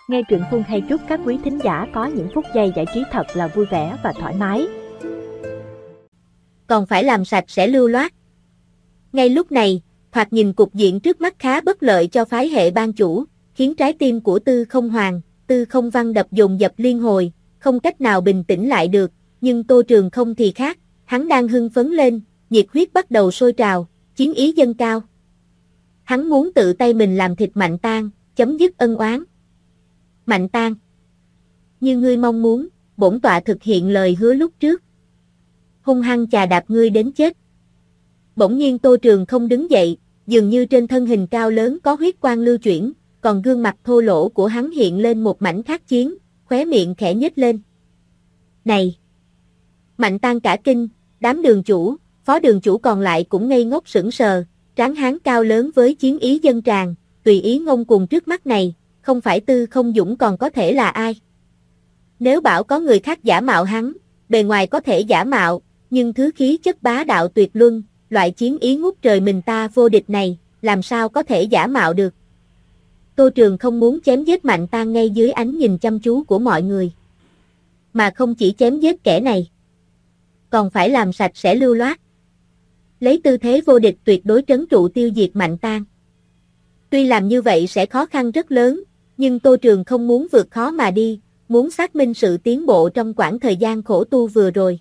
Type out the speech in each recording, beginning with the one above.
Nghe truyện Phun hay chúc các quý thính giả có những phút giây giải trí thật là vui vẻ và thoải mái. Còn phải làm sạch sẽ lưu loát. Ngay lúc này, thoạt nhìn cục diện trước mắt khá bất lợi cho phái hệ ban chủ, khiến trái tim của Tư Không Hoàng, Tư Không Văn đập dồn dập liên hồi, không cách nào bình tĩnh lại được, nhưng Tô Trường Không thì khác, hắn đang hưng phấn lên, nhiệt huyết bắt đầu sôi trào, chiến ý dâng cao. Hắn muốn tự tay mình làm thịt Mạnh Tang, chấm dứt ân oán. Mạnh Tang, như ngươi mong muốn, bổn tọa thực hiện lời hứa lúc trước. Hung hăng chà đạp ngươi đến chết. Bỗng nhiên Tô Trường Không đứng dậy, dường như trên thân hình cao lớn có huyết quang lưu chuyển, còn gương mặt thô lỗ của hắn hiện lên một mảnh khát chiến, khóe miệng khẽ nhếch lên. Này! Mạnh Tang cả kinh, đám đường chủ, phó đường chủ còn lại cũng ngây ngốc sững sờ, tráng hán cao lớn với chiến ý dâng tràn, tùy ý ngông cuồng trước mắt này, không phải Tư Không Dũng còn có thể là ai? Nếu bảo có người khác giả mạo hắn, bề ngoài có thể giả mạo, nhưng thứ khí chất bá đạo tuyệt luân, loại chiến ý ngút trời mình ta vô địch này, làm sao có thể giả mạo được? Tô Trường Không muốn chém giết Mạnh Tang ngay dưới ánh nhìn chăm chú của mọi người. Mà không chỉ chém giết kẻ này, còn phải làm sạch sẽ lưu loát. Lấy tư thế vô địch tuyệt đối trấn trụ tiêu diệt Mạnh Tang. Tuy làm như vậy sẽ khó khăn rất lớn, nhưng Tô Trường Không muốn vượt khó mà đi, muốn xác minh sự tiến bộ trong quãng thời gian khổ tu vừa rồi.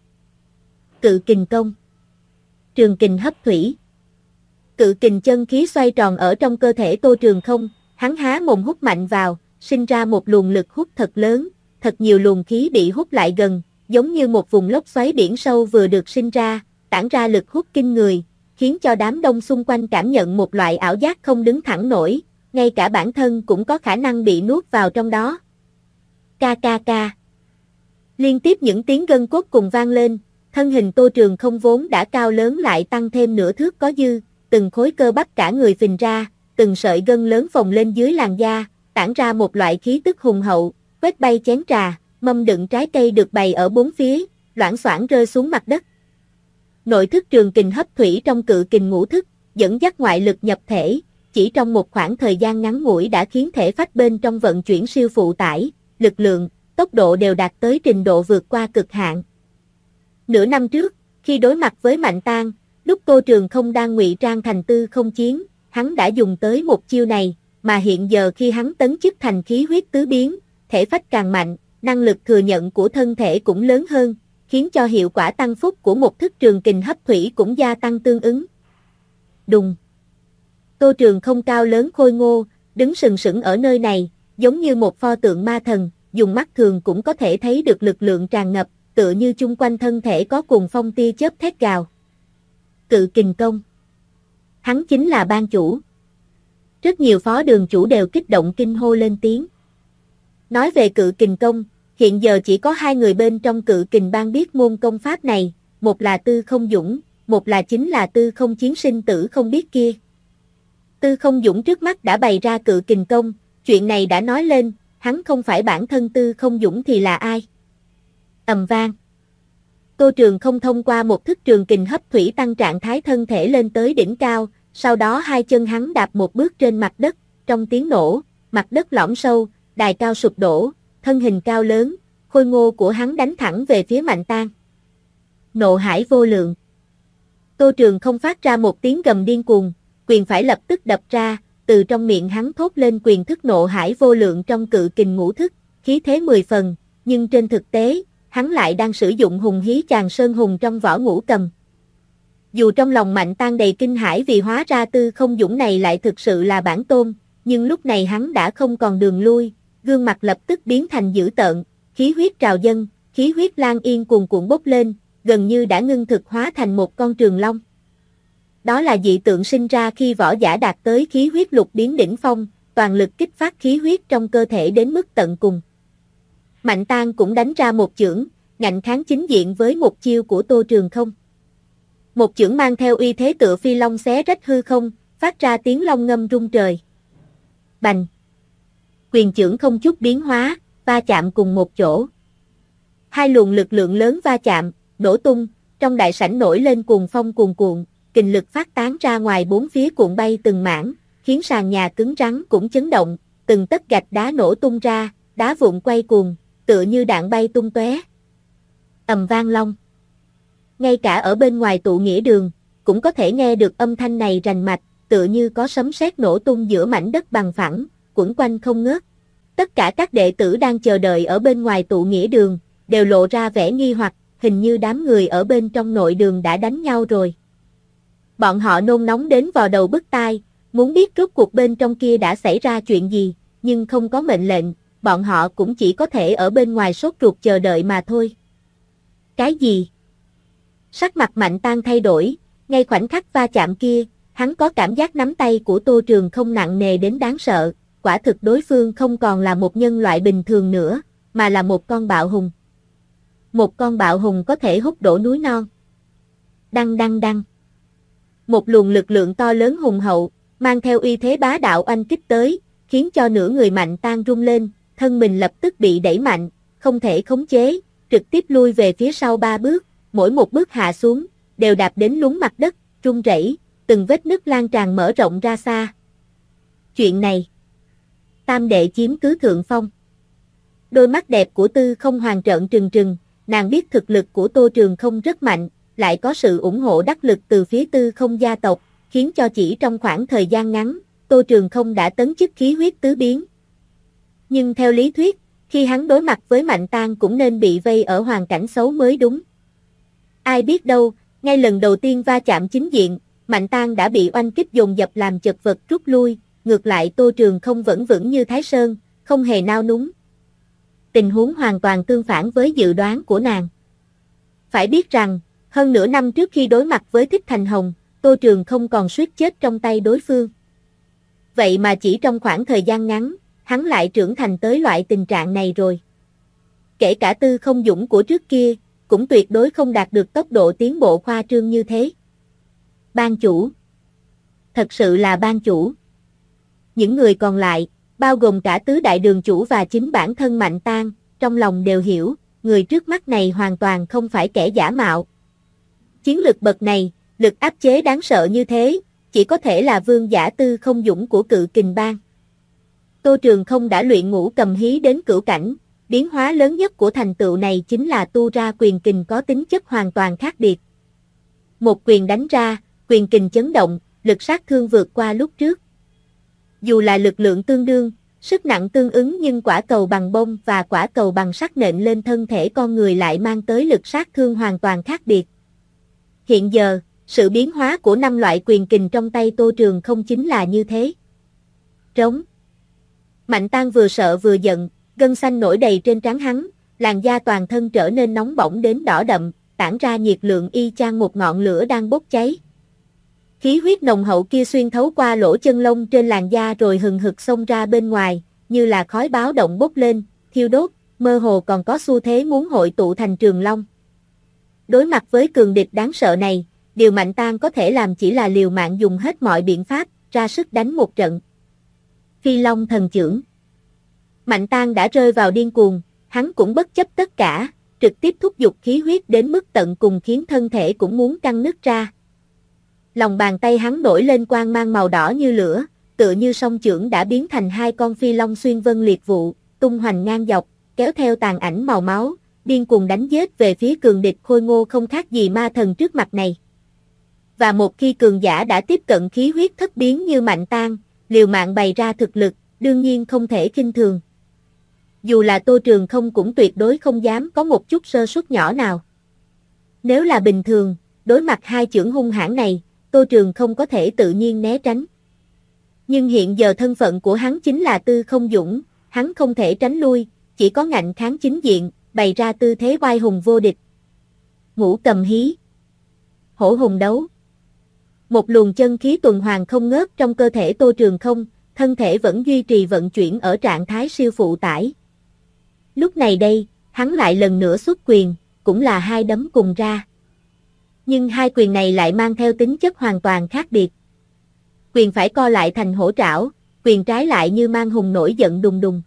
Cự kình công. Trường kình hấp thủy. Cự kình chân khí xoay tròn ở trong cơ thể Tô Trường Không, hắn há mồm hút mạnh vào, sinh ra một luồng lực hút thật lớn, thật nhiều luồng khí bị hút lại gần, giống như một vùng lốc xoáy biển sâu vừa được sinh ra, tản ra lực hút kinh người, khiến cho đám đông xung quanh cảm nhận một loại ảo giác không đứng thẳng nổi, ngay cả bản thân cũng có khả năng bị nuốt vào trong đó. Ca ca ca. Liên tiếp những tiếng gân cốt cùng vang lên, thân hình Tô Trường Không vốn đã cao lớn lại tăng thêm nửa thước có dư, từng khối cơ bắp cả người phình ra, từng sợi gân lớn phồng lên dưới làn da, tản ra một loại khí tức hùng hậu, quét bay chén trà, mâm đựng trái cây được bày ở bốn phía, loảng xoảng rơi xuống mặt đất. Nội thức trường kình hấp thủy trong cự kình ngũ thức, dẫn dắt ngoại lực nhập thể, chỉ trong một khoảng thời gian ngắn ngủi đã khiến thể phách bên trong vận chuyển siêu phụ tải, lực lượng, tốc độ đều đạt tới trình độ vượt qua cực hạn. Nửa năm trước, khi đối mặt với Mạnh Tang, lúc Tô Trường Không đang ngụy trang thành Tư Không Chiến, hắn đã dùng tới một chiêu này, mà hiện giờ khi hắn tấn chức thành khí huyết tứ biến, thể phách càng mạnh, năng lực thừa nhận của thân thể cũng lớn hơn, khiến cho hiệu quả tăng phúc của một thức trường kình hấp thủy cũng gia tăng tương ứng. Đùng. Tô Trường Không cao lớn khôi ngô, đứng sừng sững ở nơi này, giống như một pho tượng ma thần, dùng mắt thường cũng có thể thấy được lực lượng tràn ngập, tựa như chung quanh thân thể có cuồng phong tia chớp thét gào. Cự kình công. Hắn chính là ban chủ. Rất nhiều phó đường chủ đều kích động kinh hô lên tiếng. Nói về cự kình công, hiện giờ chỉ có hai người bên trong cự kình bang biết môn công pháp này, một là Tư Không Dũng, một là chính là Tư Không Chiến sinh tử không biết kia. Tư Không Dũng trước mắt đã bày ra cự kình công, chuyện này đã nói lên, hắn không phải bản thân Tư Không Dũng thì là ai? Ầm vang. Tô Trường Không thông qua một thức trường kình hấp thủy tăng trạng thái thân thể lên tới đỉnh cao, sau đó hai chân hắn đạp một bước trên mặt đất, trong tiếng nổ, mặt đất lõm sâu, đài cao sụp đổ, thân hình cao lớn, khôi ngô của hắn đánh thẳng về phía Mạnh Tang. Nộ hải vô lượng. Tô Trường Không phát ra một tiếng gầm điên cuồng, quyền phải lập tức đập ra, từ trong miệng hắn thốt lên quyền thức nộ hải vô lượng trong cự kình ngũ thức, khí thế 10 phần, nhưng trên thực tế, hắn lại đang sử dụng hùng hí chàng sơn hùng trong võ ngũ cầm. Dù trong lòng Mạnh Tang đầy kinh hãi vì hóa ra Tư Không Dũng này lại thực sự là bản tôn, nhưng lúc này hắn đã không còn đường lui, gương mặt lập tức biến thành dữ tợn, khí huyết trào dâng, khí huyết lan yên cuồn cuộn bốc lên, gần như đã ngưng thực hóa thành một con trường long. Đó là dị tượng sinh ra khi võ giả đạt tới khí huyết lục điến đỉnh phong, toàn lực kích phát khí huyết trong cơ thể đến mức tận cùng. Mạnh Tang cũng đánh ra một chưởng, ngạnh kháng chính diện với một chiêu của Tô Trường Không. Một chưởng mang theo uy thế tựa phi long xé rách hư không, phát ra tiếng long ngâm rung trời. Bành! Quyền chưởng không chút biến hóa, va chạm cùng một chỗ. Hai luồng lực lượng lớn va chạm, nổ tung, trong đại sảnh nổi lên cuồng phong cuồn cuộn, kình lực phát tán ra ngoài bốn phía cuộn bay từng mảng, khiến sàn nhà cứng rắn cũng chấn động, từng tấc gạch đá nổ tung ra, đá vụn quay cuồng, tựa như đạn bay tung tóe. Ầm vang long. Ngay cả ở bên ngoài tụ nghĩa đường, cũng có thể nghe được âm thanh này rành mạch, tựa như có sấm sét nổ tung giữa mảnh đất bằng phẳng, quẩn quanh không ngớt. Tất cả các đệ tử đang chờ đợi ở bên ngoài tụ nghĩa đường, đều lộ ra vẻ nghi hoặc, hình như đám người ở bên trong nội đường đã đánh nhau rồi. Bọn họ nôn nóng đến vò đầu bứt tai, muốn biết rốt cuộc bên trong kia đã xảy ra chuyện gì, nhưng không có mệnh lệnh, bọn họ cũng chỉ có thể ở bên ngoài sốt ruột chờ đợi mà thôi. Cái gì? Sắc mặt Mạnh Tang thay đổi, ngay khoảnh khắc va chạm kia, hắn có cảm giác nắm tay của Tô Trường không nặng nề đến đáng sợ, quả thực đối phương không còn là một nhân loại bình thường nữa, mà là một con bạo hùng. Một con bạo hùng có thể hút đổ núi non. Đăng đăng đăng. Một luồng lực lượng to lớn hùng hậu, mang theo uy thế bá đạo oanh kích tới, khiến cho nửa người Mạnh Tang rung lên, thân mình lập tức bị đẩy mạnh, không thể khống chế, trực tiếp lui về phía sau 3 bước, mỗi một bước hạ xuống, đều đạp đến lún mặt đất, rung rẩy, từng vết nứt lan tràn mở rộng ra xa. Chuyện này, tam đệ chiếm cứ thượng phong. Đôi mắt đẹp của Tư Không Hoàng trợn trừng trừng, nàng biết thực lực của Tô Trường không rất mạnh, lại có sự ủng hộ đắc lực từ phía Tư Không gia tộc, khiến cho chỉ trong khoảng thời gian ngắn, Tô Trường không đã tấn chức khí huyết tứ biến. Nhưng theo lý thuyết, khi hắn đối mặt với Mạnh Tang cũng nên bị vây ở hoàn cảnh xấu mới đúng. Ai biết đâu, ngay lần đầu tiên va chạm chính diện, Mạnh Tang đã bị oanh kích dồn dập làm chật vật rút lui, ngược lại Tô Trường không vẫn vững như Thái Sơn, không hề nao núng. Tình huống hoàn toàn tương phản với dự đoán của nàng. Phải biết rằng, hơn nửa năm trước khi đối mặt với Thích Thành Hồng, Tô Trường không còn suýt chết trong tay đối phương. Vậy mà chỉ trong khoảng thời gian ngắn, hắn lại trưởng thành tới loại tình trạng này rồi. Kể cả Tư Không Dũng của trước kia, cũng tuyệt đối không đạt được tốc độ tiến bộ khoa trương như thế. Ban chủ. Thật sự là ban chủ. Những người còn lại, bao gồm cả tứ đại đường chủ và chính bản thân Mạnh Tang, trong lòng đều hiểu, người trước mắt này hoàn toàn không phải kẻ giả mạo. Chiến lực bậc này, lực áp chế đáng sợ như thế, chỉ có thể là vương giả Tư Không Dũng của Cự Kình Bang. Tô Trường không đã luyện ngũ cầm hí đến cửu cảnh, biến hóa lớn nhất của thành tựu này chính là tu ra quyền kình có tính chất hoàn toàn khác biệt. Một quyền đánh ra, quyền kình chấn động, lực sát thương vượt qua lúc trước. Dù là lực lượng tương đương, sức nặng tương ứng nhưng quả cầu bằng bông và quả cầu bằng sắt nện lên thân thể con người lại mang tới lực sát thương hoàn toàn khác biệt. Hiện giờ, sự biến hóa của 5 loại quyền kình trong tay Tô Trường không chính là như thế. Trống. Mạnh Tang vừa sợ vừa giận, gân xanh nổi đầy trên trán hắn, làn da toàn thân trở nên nóng bỏng đến đỏ đậm, tản ra nhiệt lượng y chang một ngọn lửa đang bốc cháy. Khí huyết nồng hậu kia xuyên thấu qua lỗ chân lông trên làn da rồi hừng hực xông ra bên ngoài, như là khói báo động bốc lên, thiêu đốt, mơ hồ còn có xu thế muốn hội tụ thành trường long. Đối mặt với cường địch đáng sợ này, điều Mạnh Tang có thể làm chỉ là liều mạng dùng hết mọi biện pháp, ra sức đánh một trận. Phi Long thần chưởng. Mạnh Tang đã rơi vào điên cuồng, hắn cũng bất chấp tất cả, trực tiếp thúc giục khí huyết đến mức tận cùng khiến thân thể cũng muốn căng nứt ra. Lòng bàn tay hắn nổi lên quang mang màu đỏ như lửa, tựa như song chưởng đã biến thành 2 con phi long xuyên vân liệt vụ, tung hoành ngang dọc, kéo theo tàn ảnh màu máu, điên cuồng đánh giết về phía cường địch khôi ngô không khác gì ma thần trước mặt này. Và một khi cường giả đã tiếp cận khí huyết thất biến như Mạnh Tang, liều mạng bày ra thực lực, đương nhiên không thể khinh thường. Dù là Tô Trường không cũng tuyệt đối không dám có một chút sơ suất nhỏ nào. Nếu là bình thường, đối mặt 2 chưởng hung hãn này, Tô Trường không có thể tự nhiên né tránh. Nhưng hiện giờ thân phận của hắn chính là Tư Không Dũng, hắn không thể tránh lui, chỉ có ngạnh kháng chính diện, bày ra tư thế oai hùng vô địch. Ngũ cầm hí. Hổ hùng đấu. Một luồng chân khí tuần hoàn không ngớt trong cơ thể Tô Trường không, thân thể vẫn duy trì vận chuyển ở trạng thái siêu phụ tải. Lúc này đây, hắn lại lần nữa xuất quyền, cũng là 2 đấm cùng ra. Nhưng 2 quyền này lại mang theo tính chất hoàn toàn khác biệt. Quyền phải co lại thành hổ trảo, quyền trái lại như mang hùng nổi giận đùng đùng.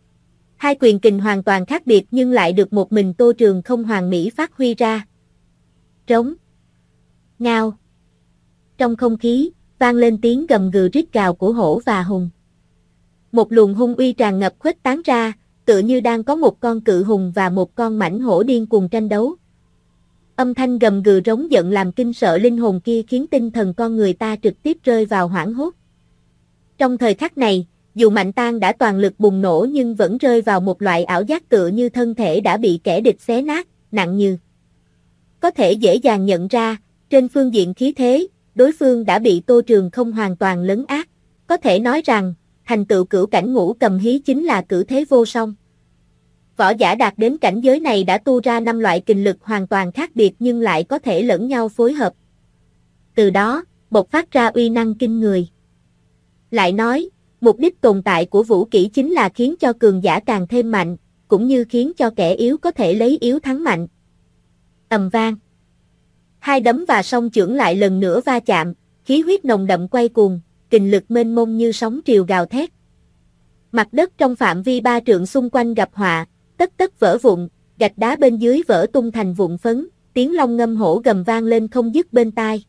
2 quyền kình hoàn toàn khác biệt nhưng lại được một mình Tô Trường không hoàn mỹ phát huy ra. Trống. Ngao. Trong không khí, vang lên tiếng gầm gừ rít gào của hổ và hùng. Một luồng hung uy tràn ngập khuếch tán ra, tựa như đang có một con cự hùng và một con mãnh hổ điên cuồng tranh đấu. Âm thanh gầm gừ rống giận làm kinh sợ linh hồn kia khiến tinh thần con người ta trực tiếp rơi vào hoảng hốt. Trong thời khắc này, dù Mạnh Tang đã toàn lực bùng nổ nhưng vẫn rơi vào một loại ảo giác tựa như thân thể đã bị kẻ địch xé nát, nặng như. Có thể dễ dàng nhận ra, trên phương diện khí thế, đối phương đã bị Tô Trường Không hoàn toàn lấn át. Có thể nói rằng, thành tựu cửu cảnh ngũ cầm hí chính là cử thế vô song. Võ giả đạt đến cảnh giới này đã tu ra 5 loại kình lực hoàn toàn khác biệt nhưng lại có thể lẫn nhau phối hợp. Từ đó, bộc phát ra uy năng kinh người. Lại nói, mục đích tồn tại của vũ kỹ chính là khiến cho cường giả càng thêm mạnh, cũng như khiến cho kẻ yếu có thể lấy yếu thắng mạnh. Ầm vang. Hai đấm và song chưởng lại lần nữa va chạm, khí huyết nồng đậm quay cuồng, kình lực mênh mông như sóng triều gào thét. Mặt đất trong phạm vi 3 trượng xung quanh gặp họa, tất tất vỡ vụn, gạch đá bên dưới vỡ tung thành vụn phấn, tiếng long ngâm hổ gầm vang lên không dứt bên tai.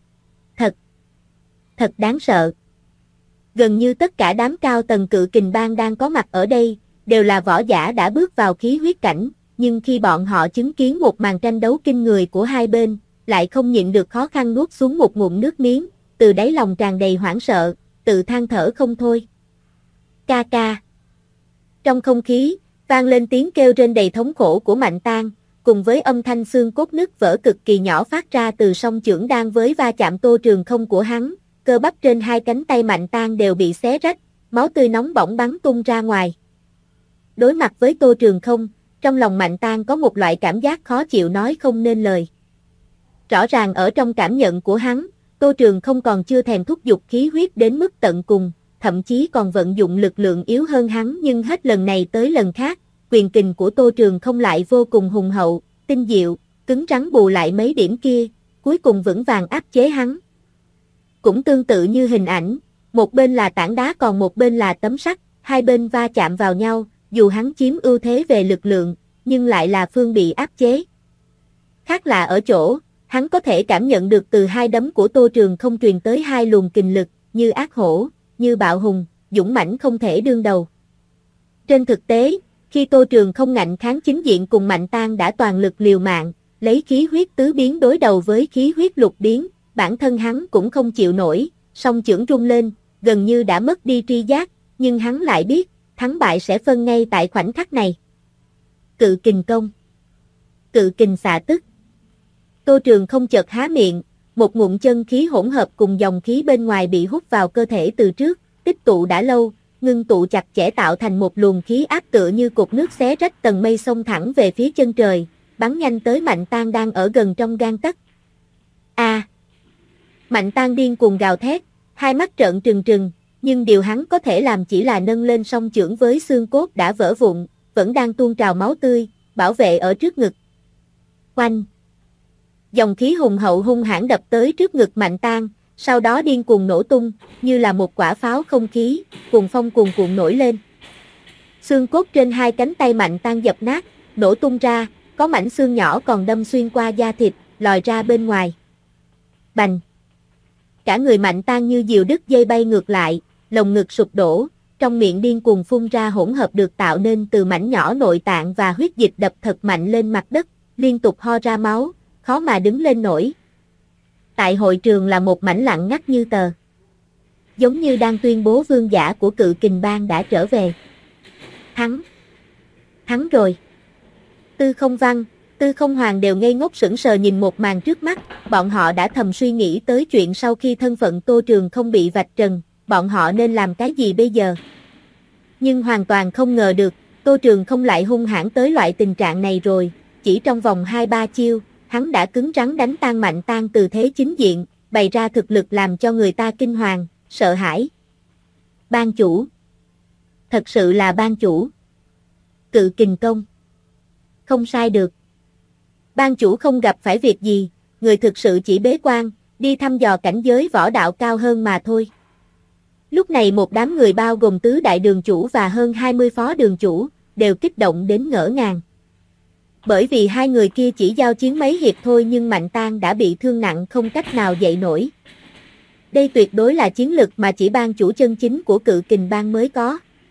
Thật đáng sợ. Gần như tất cả đám cao tầng cự kình bang đang có mặt ở đây, đều là võ giả đã bước vào khí huyết cảnh, nhưng khi bọn họ chứng kiến một màn tranh đấu kinh người của hai bên, lại không nhịn được khó khăn nuốt xuống một ngụm nước miếng, từ đáy lòng tràn đầy hoảng sợ, tự than thở không thôi. Ca ca. Trong không khí, vang lên tiếng kêu rên đầy thống khổ của Mạnh Tang, cùng với âm thanh xương cốt nứt vỡ cực kỳ nhỏ phát ra từ song chưởng đang với va chạm Tô Trường Không của hắn, cơ bắp trên hai cánh tay Mạnh Tang đều bị xé rách, máu tươi nóng bỏng bắn tung ra ngoài. Đối mặt với Tô Trường Không, trong lòng Mạnh Tang có một loại cảm giác khó chịu nói không nên lời. Rõ ràng ở trong cảm nhận của hắn, Tô Trường Không còn chưa thèm thúc giục khí huyết đến mức tận cùng, thậm chí còn vận dụng lực lượng yếu hơn hắn, nhưng hết lần này tới lần khác, quyền kình của Tô Trường Không lại vô cùng hùng hậu, tinh diệu, cứng rắn bù lại mấy điểm kia, cuối cùng vững vàng áp chế hắn. Cũng tương tự như hình ảnh, một bên là tảng đá còn một bên là tấm sắt, hai bên va chạm vào nhau, dù hắn chiếm ưu thế về lực lượng, nhưng lại là phương bị áp chế. Khác là ở chỗ, hắn có thể cảm nhận được từ hai đấm của Tô Trường Không truyền tới hai luồng kình lực, như ác hổ, như bạo hùng, dũng mãnh không thể đương đầu. Trên thực tế, khi Tô Trường Không ngạnh kháng chính diện cùng Mạnh Tang đã toàn lực liều mạng, lấy khí huyết tứ biến đối đầu với khí huyết lục biến, bản thân hắn cũng không chịu nổi, song chưởng rung lên, gần như đã mất đi tri giác, nhưng hắn lại biết, thắng bại sẽ phân ngay tại khoảnh khắc này. Cự kình công. Cự kình xạ tức. Tô Trường Không chợt há miệng, một ngụm chân khí hỗn hợp cùng dòng khí bên ngoài bị hút vào cơ thể từ trước, tích tụ đã lâu, ngưng tụ chặt chẽ tạo thành một luồng khí áp tựa như cột nước xé rách tầng mây xông thẳng về phía chân trời, bắn nhanh tới Mạnh Tang đang ở gần trong gang tấc. A! Mạnh Tang điên cuồng gào thét, hai mắt trợn trừng trừng, nhưng điều hắn có thể làm chỉ là nâng lên song chưởng với xương cốt đã vỡ vụn, vẫn đang tuôn trào máu tươi, bảo vệ ở trước ngực. Oanh! Dòng khí hùng hậu hung hãn đập tới trước ngực Mạnh Tang, sau đó điên cuồng nổ tung, như là một quả pháo không khí, cuồng phong cuồn cuộn nổi lên. Xương cốt trên hai cánh tay Mạnh Tang dập nát, nổ tung ra, có mảnh xương nhỏ còn đâm xuyên qua da thịt, lòi ra bên ngoài. Bành! Cả người Mạnh Tang như diều đứt dây bay ngược lại, lồng ngực sụp đổ, trong miệng điên cuồng phun ra hỗn hợp được tạo nên từ mảnh nhỏ nội tạng và huyết dịch đập thật mạnh lên mặt đất, liên tục ho ra máu, khó mà đứng lên nổi. Tại hội trường là một mảnh lặng ngắt như tờ. Giống như đang tuyên bố vương giả của cự kình bang đã trở về. Thắng! Thắng rồi! Tư Không Văn, Tư Không Hoàng đều ngây ngốc sững sờ nhìn một màn trước mắt, bọn họ đã thầm suy nghĩ tới chuyện sau khi thân phận Tô Trường Không bị vạch trần, bọn họ nên làm cái gì bây giờ. Nhưng hoàn toàn không ngờ được, Tô Trường Không lại hung hãn tới loại tình trạng này rồi, chỉ trong vòng 2-3 chiêu, hắn đã cứng rắn đánh tan Mạnh Tang từ thế chính diện, bày ra thực lực làm cho người ta kinh hoàng, sợ hãi. Ban chủ! Thật sự là ban chủ! Cự kình công! Không sai được. Ban chủ không gặp phải việc gì, người thực sự chỉ bế quan, đi thăm dò cảnh giới võ đạo cao hơn mà thôi. Lúc này một đám người bao gồm tứ đại đường chủ và hơn 20 phó đường chủ, đều kích động đến ngỡ ngàng. Bởi vì hai người kia chỉ giao chiến mấy hiệp thôi nhưng Mạnh Tang đã bị thương nặng không cách nào dậy nổi. Đây tuyệt đối là chiến lực mà chỉ ban chủ chân chính của cự kình bang mới có.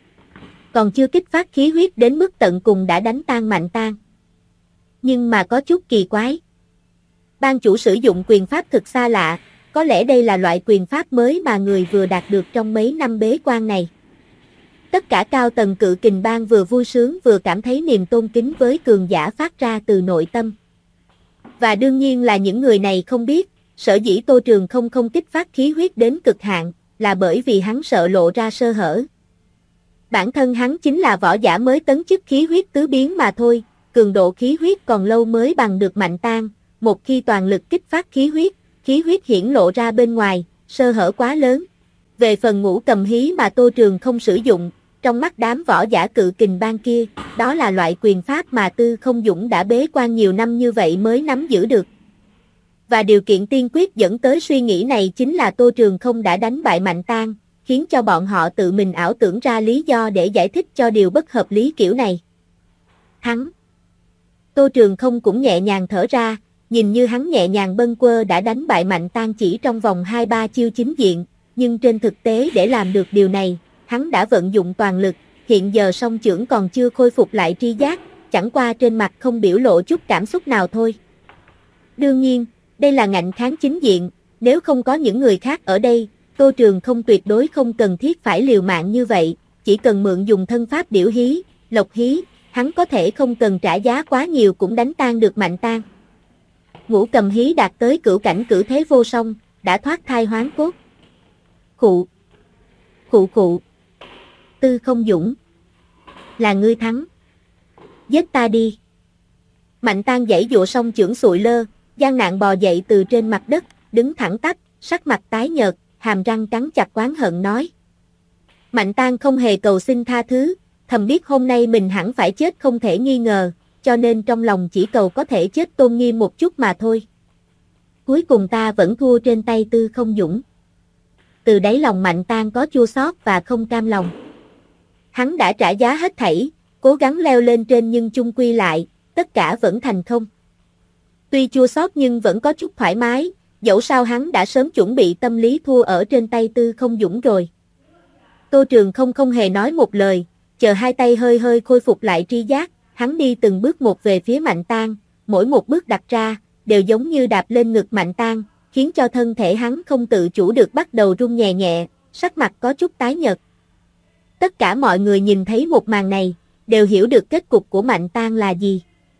còn chưa kích phát khí huyết đến mức tận cùng đã đánh tan Mạnh Tang. Nhưng mà có chút kỳ quái. Ban chủ sử dụng quyền pháp thực xa lạ, có lẽ đây là loại quyền pháp mới mà người vừa đạt được trong mấy năm bế quan này. Tất cả cao tầng Cự Kình Bang vừa vui sướng vừa cảm thấy niềm tôn kính với cường giả phát ra từ nội tâm. Và đương nhiên là những người này không biết, sở dĩ Tô Trường không kích phát khí huyết đến cực hạn, là bởi vì hắn sợ lộ ra sơ hở. Bản thân hắn chính là võ giả mới tấn chức khí huyết tứ biến mà thôi, cường độ khí huyết còn lâu mới bằng được Mạnh Tang, một khi toàn lực kích phát khí huyết hiển lộ ra bên ngoài, sơ hở quá lớn. Về phần Ngũ Cầm Hí mà Tô Trường không sử dụng, trong mắt đám võ giả Cự Kình Bang kia, đó là loại quyền pháp mà Tư Không Dũng đã bế quan nhiều năm như vậy mới nắm giữ được. Và điều kiện tiên quyết dẫn tới suy nghĩ này chính là Tô Trường không đã đánh bại Mạnh Tang, khiến cho bọn họ tự mình ảo tưởng ra lý do để giải thích cho điều bất hợp lý kiểu này. Hắn. Tô Trường không cũng nhẹ nhàng thở ra, nhìn như hắn nhẹ nhàng bâng quơ đã đánh bại Mạnh Tang chỉ trong vòng 2-3 chiêu chính diện, nhưng trên thực tế để làm được điều này, hắn đã vận dụng toàn lực, hiện giờ song chưởng còn chưa khôi phục lại tri giác, chẳng qua trên mặt không biểu lộ chút cảm xúc nào thôi. Đương nhiên, đây là ngạnh kháng chính diện, nếu không có những người khác ở đây, Tô Trường không tuyệt đối không cần thiết phải liều mạng như vậy, chỉ cần mượn dùng thân pháp Điểu Hí, Lộc Hí, hắn có thể không cần trả giá quá nhiều cũng đánh tan được Mạnh Tang. Ngũ Cầm Hí đạt tới cửu cảnh cử thế vô song, đã thoát thai hoán cốt. Khụ. Tư Không Dũng. Là ngươi thắng. Giết ta đi. Mạnh Tang giãy giụa xong chưởng sụi lơ, gian nạn bò dậy từ trên mặt đất, đứng thẳng tắp, sắc mặt tái nhợt, hàm răng cắn chặt oán hận nói. Mạnh Tang không hề cầu xin tha thứ, thầm biết hôm nay mình hẳn phải chết không thể nghi ngờ, cho nên trong lòng chỉ cầu có thể chết tôn nghiêm một chút mà thôi. Cuối cùng ta vẫn thua trên tay Tư Không Dũng. Từ đáy lòng Mạnh Tang có chua xót và không cam lòng. Hắn đã trả giá hết thảy, cố gắng leo lên trên nhưng chung quy lại, tất cả vẫn thành không. Tuy chua xót nhưng vẫn có chút thoải mái, dẫu sao hắn đã sớm chuẩn bị tâm lý thua ở trên tay Tư Không Dũng rồi. Tô Trường không hề nói một lời, chờ hai tay hơi khôi phục lại tri giác, hắn đi từng bước một về phía Mạnh Tang, mỗi một bước đặt ra, đều giống như đạp lên ngực Mạnh Tang, khiến cho thân thể hắn không tự chủ được bắt đầu run nhẹ nhẹ, sắc mặt có chút tái nhợt. Tất cả mọi người nhìn thấy một màn này, đều hiểu được kết cục của Mạnh Tang là gì.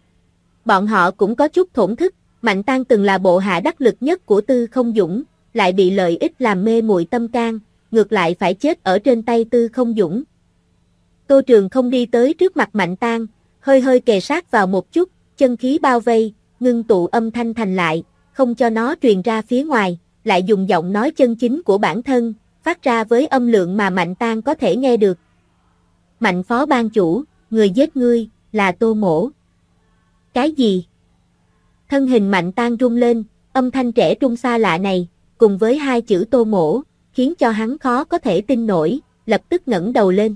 Bọn họ cũng có chút thổn thức, Mạnh Tang từng là bộ hạ đắc lực nhất của Tư Không Dũng, lại bị lợi ích làm mê muội tâm can, ngược lại phải chết ở trên tay Tư Không Dũng. Tô Trường không đi tới trước mặt Mạnh Tang, hơi kề sát vào một chút, chân khí bao vây, ngưng tụ âm thanh thành lại, không cho nó truyền ra phía ngoài, lại dùng giọng nói chân chính của bản thân, phát ra với âm lượng mà Mạnh Tang có thể nghe được. Mạnh phó ban chủ, người giết ngươi, là Tô Mỗ. Cái gì? Thân hình Mạnh Tang rung lên, âm thanh trẻ trung xa lạ này, cùng với hai chữ Tô Mỗ, khiến cho hắn khó có thể tin nổi, lập tức ngẩng đầu lên.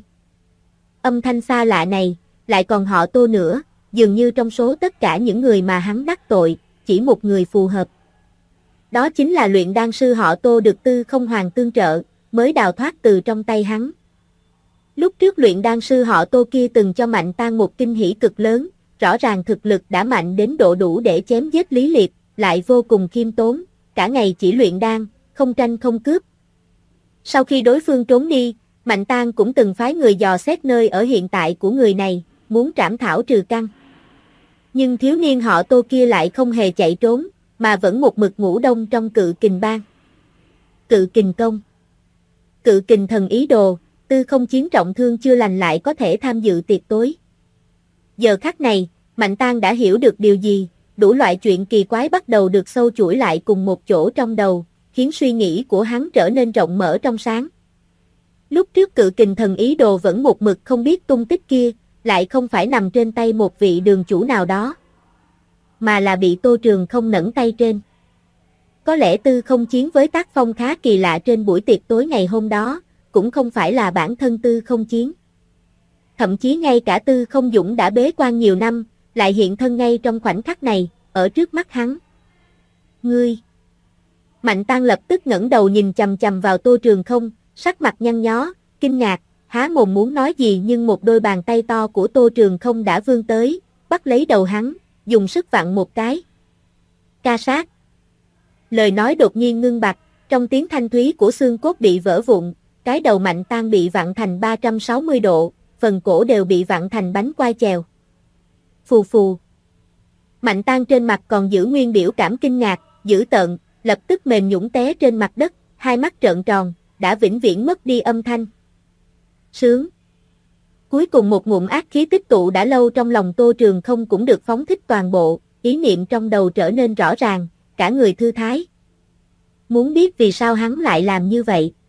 Âm thanh xa lạ này, lại còn họ Tô nữa, dường như trong số tất cả những người mà hắn đắc tội, chỉ một người phù hợp. Đó chính là luyện đan sư họ Tô được Tư Không Hoàng tương trợ, mới đào thoát từ trong tay hắn. Lúc trước luyện đan sư họ Tô kia từng cho Mạnh Tang một kinh hỉ cực lớn, rõ ràng thực lực đã mạnh đến độ đủ để chém giết Lý Liệt, lại vô cùng khiêm tốn, cả ngày chỉ luyện đan, không tranh không cướp. Sau khi đối phương trốn đi, Mạnh Tang cũng từng phái người dò xét nơi ở hiện tại của người này, muốn trảm thảo trừ căn. Nhưng thiếu niên họ Tô kia lại không hề chạy trốn, mà vẫn một mực ngủ đông trong Cự Kình Bang. Cự Kình Công. Cự Kình Thần ý đồ, Tư Không Chiến trọng thương chưa lành lại có thể tham dự tiệc tối. Giờ khắc này, Mạnh Tang đã hiểu được điều gì, đủ loại chuyện kỳ quái bắt đầu được sâu chuỗi lại cùng một chỗ trong đầu, khiến suy nghĩ của hắn trở nên rộng mở trong sáng. Lúc trước Cự Kình Thần ý đồ vẫn một mực không biết tung tích kia, lại không phải nằm trên tay một vị đường chủ nào đó, mà là bị Tô Trường không nẫng tay trên. Có lẽ Tư Không Chiến với tác phong khá kỳ lạ trên buổi tiệc tối ngày hôm đó, cũng không phải là bản thân Tư Không Chiến. Thậm chí ngay cả Tư Không Dũng đã bế quan nhiều năm, lại hiện thân ngay trong khoảnh khắc này, ở trước mắt hắn. Ngươi! Mạnh Tang lập tức ngẩng đầu nhìn chằm chằm vào Tô Trường không, sắc mặt nhăn nhó, kinh ngạc, há mồm muốn nói gì nhưng một đôi bàn tay to của Tô Trường Không đã vươn tới, bắt lấy đầu hắn, dùng sức vặn một cái. Ca sát. Lời nói đột nhiên ngưng bặt, trong tiếng thanh thúy của xương cốt bị vỡ vụn, cái đầu Mạnh Tang bị vặn thành 360 độ, phần cổ đều bị vặn thành bánh quai chèo. Phù phù. Mạnh Tang trên mặt còn giữ nguyên biểu cảm kinh ngạc, dữ tợn, lập tức mềm nhũn té trên mặt đất, hai mắt trợn tròn, đã vĩnh viễn mất đi âm thanh. Sướng. Cuối cùng một ngụm ác khí tích tụ đã lâu trong lòng Tô Trường Không cũng được phóng thích toàn bộ, ý niệm trong đầu trở nên rõ ràng, cả người thư thái. Muốn biết vì sao hắn lại làm như vậy?